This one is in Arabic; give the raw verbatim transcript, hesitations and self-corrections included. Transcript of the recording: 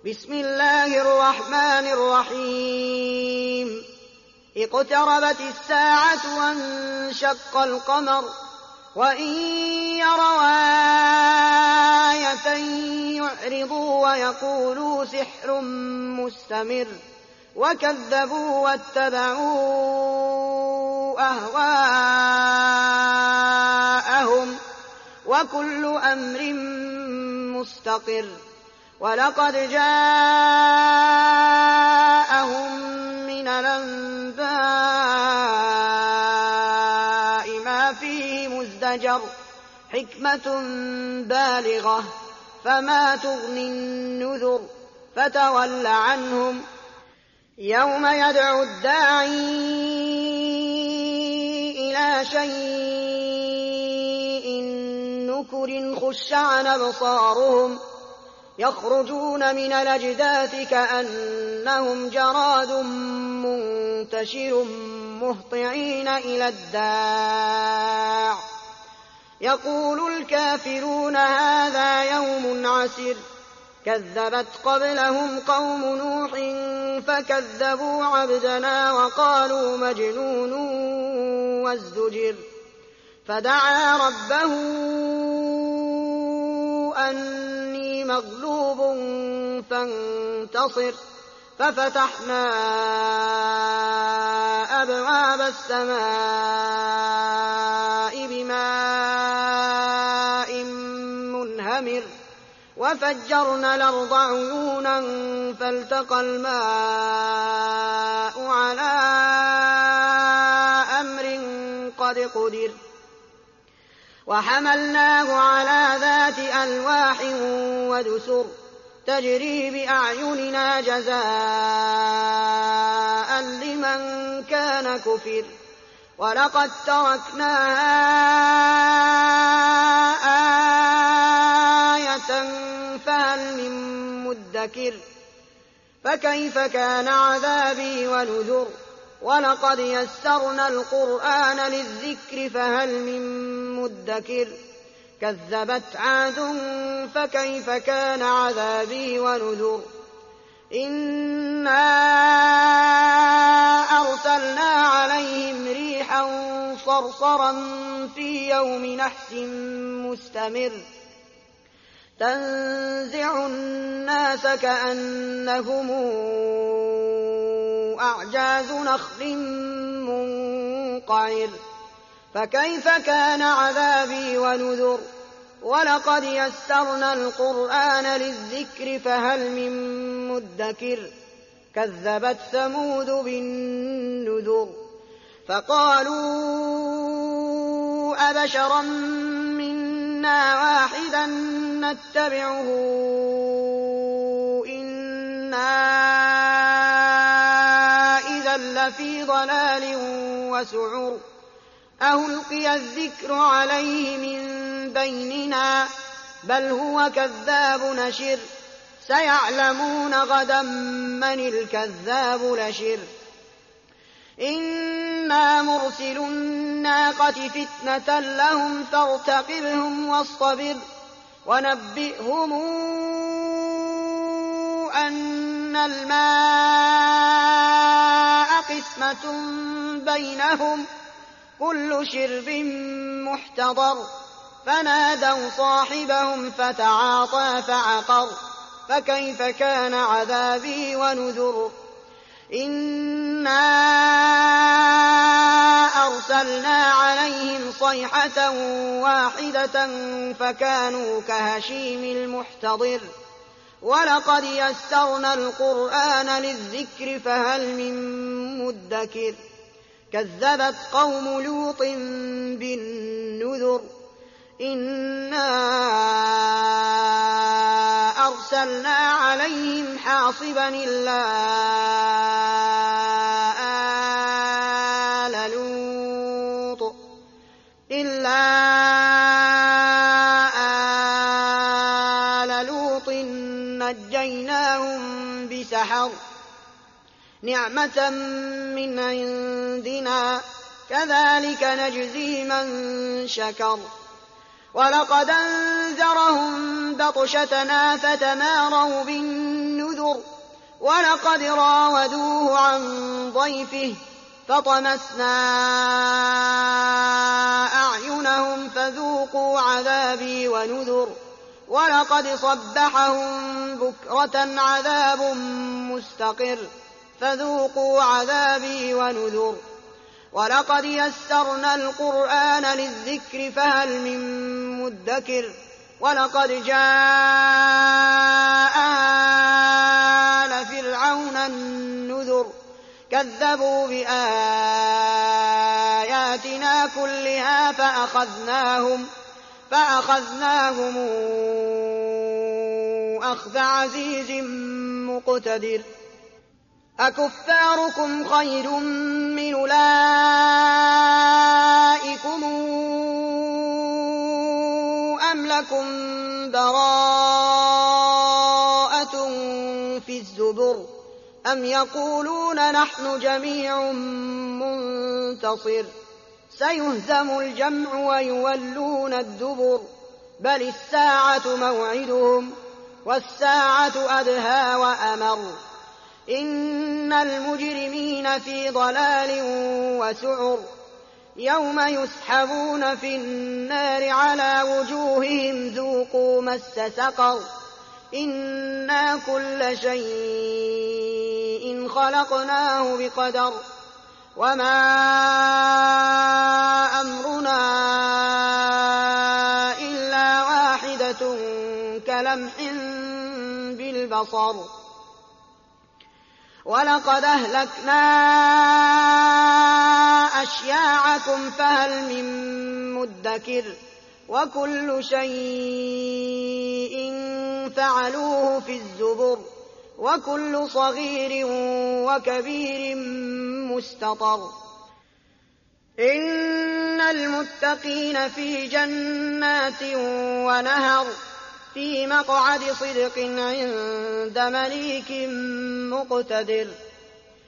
بسم الله الرحمن الرحيم اقتربت الساعة وانشق القمر وإن يروا آية يعرضوا ويقولوا سحر مستمر وكذبوا واتبعوا أهواءهم وكل أمر مستقر ولقد جاءهم من الأنباء ما فيه مزدجر حكمة بالغة فما تغني النذر فتول عنهم يوم يدعو الداعي إلى شيء نكر خش عن أبصارهم يخرجون من الأجداث كأنهم جراد منتشر مهطعين إلى الداع يقول الكافرون هذا يوم عسر كذبت قبلهم قوم نوح فكذبوا عبدنا وقالوا مجنون وازدجر فدعا ربه أني مغلوب فانتصر ففتحنا أبواب السماء بماء منهمر وفجرنا الأرض عيونا فالتقى الماء على أمر قد قدر وحملناه على ذات ألواح ودسر تجري بأعيننا جزاء لمن كان كفر ولقد تركناها آية فهل من مدكر فكيف كان عذابي ونذر ولقد يسرنا القرآن للذكر فهل من مدكر كذبت عاد فكيف كان عذابي ونذر إنا أرسلنا عليهم ريحا صرصرا في يوم نحس مستمر تنزع الناس كأنهم أعجاز نخل منقعر فكيف كان عذابي ونذر ولقد يسرنا القرآن للذكر فهل من مدكر كذبت ثمود بالنذر فقالوا أبشرا منا واحدا نتبعه إنا إذا لفي ضلال وسعر ألقي الذكر عليه من بيننا بل هو كذاب نشر سيعلمون غدا من الكذاب لشر إنا مرسل الناقة فتنة لهم فارتقبهم واصطبر ونبئهم أن الماء قسمة بينهم كل شرب محتضر فنادوا صاحبهم فتعاطى فعقر فكيف كان عذابي ونذر إنا أرسلنا عليهم صيحة واحدة فكانوا كهشيم المحتضر ولقد يسرنا القرآن للذكر فهل من مدكر كذبت قوم لوط بالنذر إنا أرسلنا عليهم حاصبا إلا آل لوط إلا آل لوط نجيناهم بسحر نعمة من عندنا كذلك نجزي من شكر ولقد أنذرهم بطشتنا فتماروا بالنذر ولقد راودوه عن ضيفه فطمسنا أعينهم فذوقوا عذابي ونذر ولقد صبحهم بكرة عذاب مستقر فذوقوا عذابي ونذر ولقد يسرنا القرآن للذكر فهل من مدكر ولقد جاء آل فرعون النذر كذبوا بآياتنا كلها فأخذناهم فأخذناهم أخذ عزيز مقتدر أكفاركم خير من أولئكم أم لكم براءة في الزبر أم يقولون نحن جميع منتصر سيهزم الجمع ويولون الدبر بل الساعة موعدهم والساعة أدهى وأمر إن المجرمين في ضلال وسعر يوم يسحبون في النار على وجوههم ذوقوا مس سقر إنا كل شيء خلقناه بقدر وما أمرنا إلا واحدة كلمح بالبصر ولقد أهلكنا أشياعكم فهل من مدكر وكل شيء فعلوه في الزبر وكل صغير وكبير مستطر إن المتقين في جنات ونهر في مقعد صدق عند مليك مقتدر